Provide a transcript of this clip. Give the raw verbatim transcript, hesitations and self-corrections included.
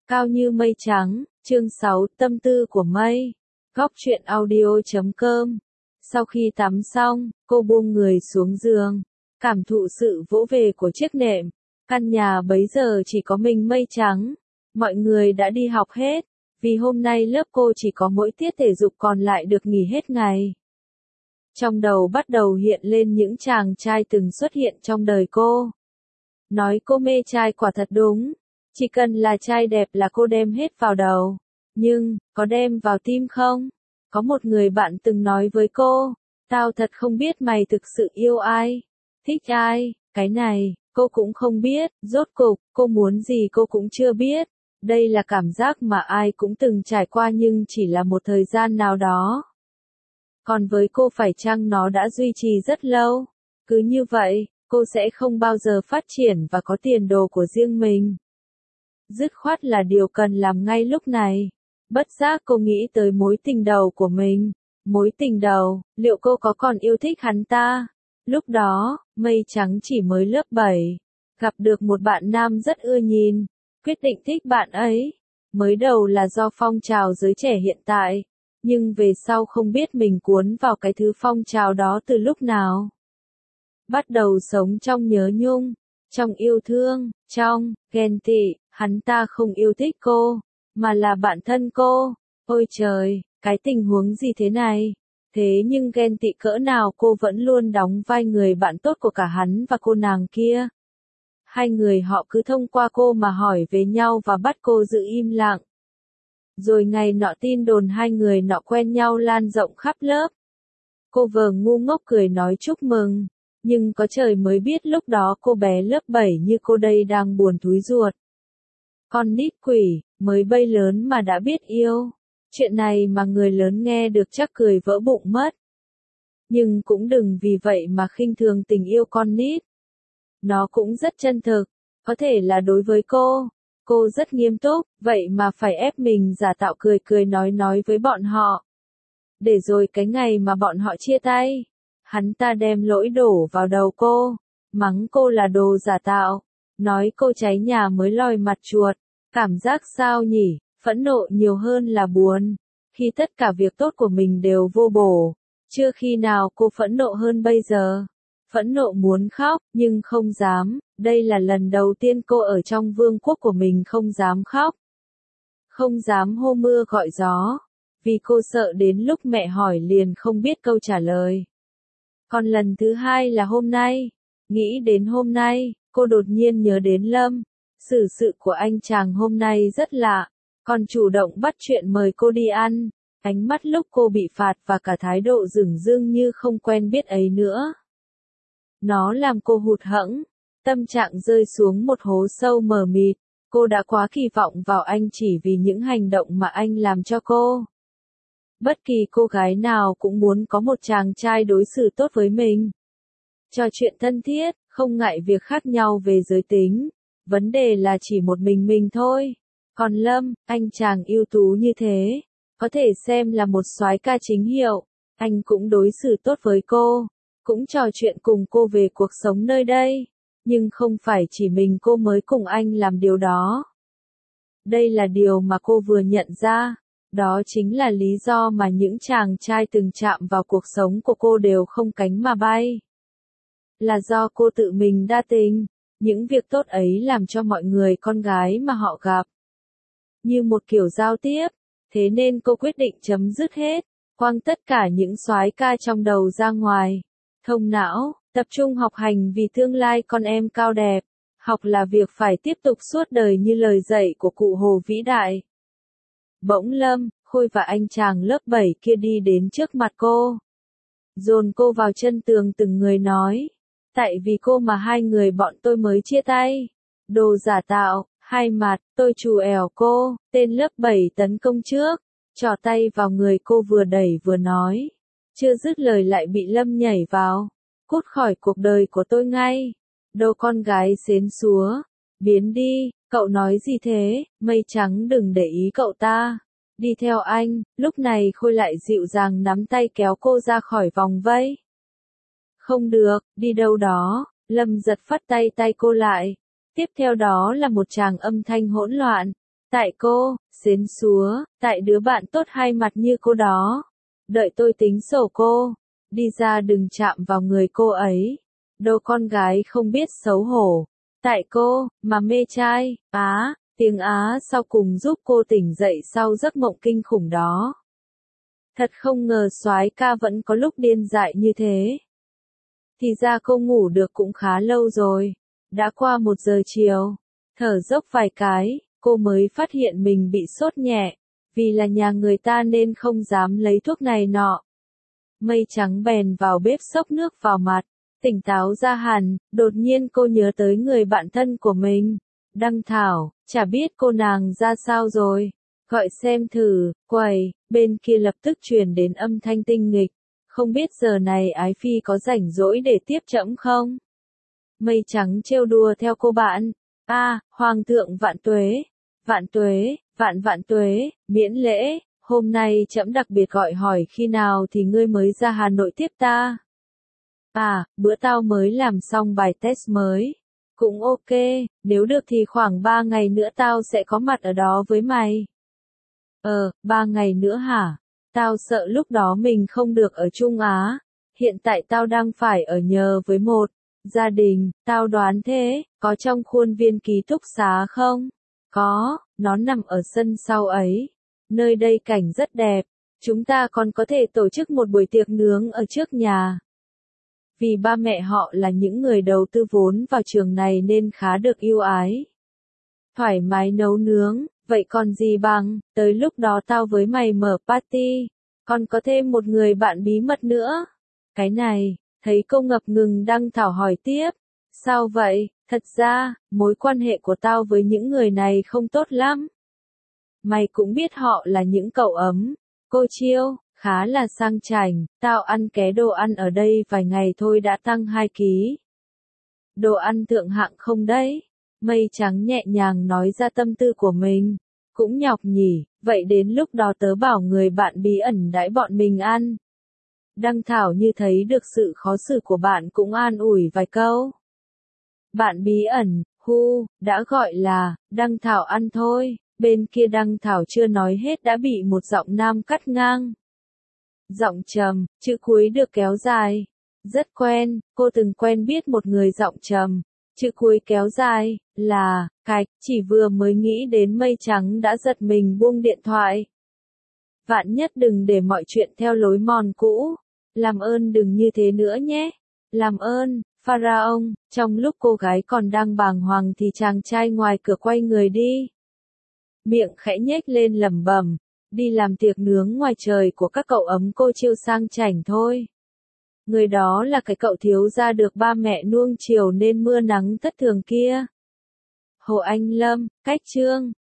Cao như mây trắng, chương sáu, tâm tư của mây. Góc truyện audio chấm com. Sau khi tắm xong, cô buông người xuống giường, cảm thụ sự vỗ về của chiếc nệm. Căn nhà bấy giờ chỉ có mình mây trắng. Mọi người đã đi học hết, vì hôm nay lớp cô chỉ có mỗi tiết thể dục còn lại được nghỉ hết ngày. Trong đầu bắt đầu hiện lên những chàng trai từng xuất hiện trong đời cô. Nói cô mê trai quả thật đúng. Chỉ cần là trai đẹp là cô đem hết vào đầu. Nhưng, có đem vào tim không? Có một người bạn từng nói với cô, tao thật không biết mày thực sự yêu ai, thích ai, cái này, cô cũng không biết, rốt cục, cô muốn gì cô cũng chưa biết. Đây là cảm giác mà ai cũng từng trải qua nhưng chỉ là một thời gian nào đó. Còn với cô phải chăng nó đã duy trì rất lâu? Cứ như vậy, cô sẽ không bao giờ phát triển và có tiền đồ của riêng mình. Dứt khoát là điều cần làm ngay lúc này. Bất giác cô nghĩ tới mối tình đầu của mình. Mối tình đầu, liệu cô có còn yêu thích hắn ta? Lúc đó, mây trắng chỉ mới lớp bảy. Gặp được một bạn nam rất ưa nhìn. Quyết định thích bạn ấy. Mới đầu là do phong trào giới trẻ hiện tại. Nhưng về sau không biết mình cuốn vào cái thứ phong trào đó từ lúc nào. Bắt đầu sống trong nhớ nhung, trong yêu thương, trong ghen tị. Hắn ta không yêu thích cô, mà là bạn thân cô. Ôi trời, cái tình huống gì thế này? Thế nhưng ghen tị cỡ nào cô vẫn luôn đóng vai người bạn tốt của cả hắn và cô nàng kia. Hai người họ cứ thông qua cô mà hỏi về nhau và bắt cô giữ im lặng. Rồi ngày nọ tin đồn hai người nọ quen nhau lan rộng khắp lớp. Cô vờ ngu ngốc cười nói chúc mừng. Nhưng có trời mới biết lúc đó cô bé lớp bảy như cô đây đang buồn thúi ruột. Con nít quỷ, mới bay lớn mà đã biết yêu. Chuyện này mà người lớn nghe được chắc cười vỡ bụng mất. Nhưng cũng đừng vì vậy mà khinh thường tình yêu con nít. Nó cũng rất chân thực, có thể là đối với cô. Cô rất nghiêm túc, vậy mà phải ép mình giả tạo cười cười nói nói với bọn họ. Để rồi cái ngày mà bọn họ chia tay, hắn ta đem lỗi đổ vào đầu cô, mắng cô là đồ giả tạo. Nói cô cháy nhà mới lòi mặt chuột. Cảm giác sao nhỉ, phẫn nộ nhiều hơn là buồn. Khi tất cả việc tốt của mình đều vô bổ. Chưa khi nào cô phẫn nộ hơn bây giờ. Phẫn nộ muốn khóc, nhưng không dám. Đây là lần đầu tiên cô ở trong vương quốc của mình không dám khóc. Không dám hô mưa gọi gió. Vì cô sợ đến lúc mẹ hỏi liền không biết câu trả lời. Còn lần thứ hai là hôm nay. Nghĩ đến hôm nay, cô đột nhiên nhớ đến Lâm. Xử sự của anh chàng hôm nay rất lạ, còn chủ động bắt chuyện mời cô đi ăn. Ánh mắt lúc cô bị phạt và cả thái độ dửng dưng như không quen biết ấy nữa. Nó làm cô hụt hẫng, tâm trạng rơi xuống một hố sâu mờ mịt. Cô đã quá kỳ vọng vào anh chỉ vì những hành động mà anh làm cho cô. Bất kỳ cô gái nào cũng muốn có một chàng trai đối xử tốt với mình. Trò chuyện thân thiết, không ngại việc khác nhau về giới tính. Vấn đề là chỉ một mình mình thôi. Còn Lâm, anh chàng ưu tú như thế, có thể xem là một soái ca chính hiệu. Anh cũng đối xử tốt với cô, cũng trò chuyện cùng cô về cuộc sống nơi đây. Nhưng không phải chỉ mình cô mới cùng anh làm điều đó. Đây là điều mà cô vừa nhận ra. Đó chính là lý do mà những chàng trai từng chạm vào cuộc sống của cô đều không cánh mà bay. Là do cô tự mình đa tình. Những việc tốt ấy làm cho mọi người con gái mà họ gặp như một kiểu giao tiếp, thế nên cô quyết định chấm dứt hết, quăng tất cả những soái ca trong đầu ra ngoài. Thông não, tập trung học hành vì tương lai con em cao đẹp. Học là việc phải tiếp tục suốt đời như lời dạy của cụ Hồ vĩ đại. Bỗng Lâm, Khôi và anh chàng lớp bảy kia đi đến trước mặt cô. Dồn cô vào chân tường từng người nói. Tại vì cô mà hai người bọn tôi mới chia tay. Đồ giả tạo, hai mặt, tôi trù ẻo cô, tên lớp bảy tấn công trước. Trỏ tay vào người cô vừa đẩy vừa nói. Chưa dứt lời lại bị Lâm nhảy vào. Cút khỏi cuộc đời của tôi ngay. Đồ con gái xến xúa. Biến đi, cậu nói gì thế, mây trắng đừng để ý cậu ta. Đi theo anh, lúc này Khôi lại dịu dàng nắm tay kéo cô ra khỏi vòng vây. Không được, đi đâu đó, Lâm giật phắt tay tay cô lại. Tiếp theo đó là một tràng âm thanh hỗn loạn. Tại cô, xến xúa, tại đứa bạn tốt hai mặt như cô đó. Đợi tôi tính sổ cô. Đi ra đừng chạm vào người cô ấy. Đồ con gái không biết xấu hổ. Tại cô, mà mê trai, Á, tiếng Á sau cùng giúp cô tỉnh dậy sau giấc mộng kinh khủng đó. Thật không ngờ soái ca vẫn có lúc điên dại như thế. Thì ra cô ngủ được cũng khá lâu rồi. Đã qua một giờ chiều. Thở dốc vài cái, cô mới phát hiện mình bị sốt nhẹ. Vì là nhà người ta nên không dám lấy thuốc này nọ. Mây trắng bèn vào bếp xốc nước vào mặt. Tỉnh táo ra hẳn, đột nhiên cô nhớ tới người bạn thân của mình. Đăng Thảo, chả biết cô nàng ra sao rồi. Gọi xem thử, quầy, bên kia lập tức truyền đến âm thanh tinh nghịch. Không biết giờ này Ái Phi có rảnh rỗi để tiếp trẫm không? Mây trắng trêu đùa theo cô bạn. A, à, Hoàng thượng vạn tuế. Vạn tuế, vạn vạn tuế, miễn lễ. Hôm nay trẫm đặc biệt gọi hỏi khi nào thì ngươi mới ra Hà Nội tiếp ta. À, bữa tao mới làm xong bài test mới. Cũng ok, nếu được thì khoảng ba ngày nữa tao sẽ có mặt ở đó với mày. Ờ, ba ngày nữa hả? Tao sợ lúc đó mình không được ở Trung Á. Hiện tại tao đang phải ở nhờ với một gia đình, tao đoán thế, có trong khuôn viên ký túc xá không? Có, nó nằm ở sân sau ấy. Nơi đây cảnh rất đẹp. Chúng ta còn có thể tổ chức một buổi tiệc nướng ở trước nhà. Vì ba mẹ họ là những người đầu tư vốn vào trường này nên khá được ưu ái. Thoải mái nấu nướng, vậy còn gì bằng, tới lúc đó tao với mày mở party, còn có thêm một người bạn bí mật nữa. Cái này, thấy cô ngập ngừng Đăng Thảo hỏi tiếp. Sao vậy, thật ra, mối quan hệ của tao với những người này không tốt lắm. Mày cũng biết họ là những cậu ấm. Cô Chiêu, khá là sang chảnh, tao ăn ké đồ ăn ở đây vài ngày thôi đã tăng hai ký. Đồ ăn thượng hạng không đấy? Mây trắng nhẹ nhàng nói ra tâm tư của mình. Cũng nhọc nhỉ, vậy đến lúc đó tớ bảo người bạn bí ẩn đãi bọn mình ăn. Đăng Thảo như thấy được sự khó xử của bạn cũng an ủi vài câu. Bạn bí ẩn, hu, đã gọi là, Đăng Thảo ăn thôi. Bên kia Đăng Thảo chưa nói hết đã bị một giọng nam cắt ngang. Giọng trầm, chữ cuối được kéo dài. Rất quen, cô từng quen biết một người giọng trầm. Chữ cuối kéo dài, là, cạch, chỉ vừa mới nghĩ đến Mây Trắng đã giật mình buông điện thoại. Vạn nhất đừng để mọi chuyện theo lối mòn cũ. Làm ơn đừng như thế nữa nhé. Làm ơn, Pharaoh, trong lúc cô gái còn đang bàng hoàng thì chàng trai ngoài cửa quay người đi. Miệng khẽ nhếch lên lẩm bẩm, đi làm tiệc nướng ngoài trời của các cậu ấm cô Chiêu sang chảnh thôi. Người đó là cái cậu thiếu gia được ba mẹ nuông chiều nên mưa nắng thất thường kia. Hồ Anh Lâm, cách chương.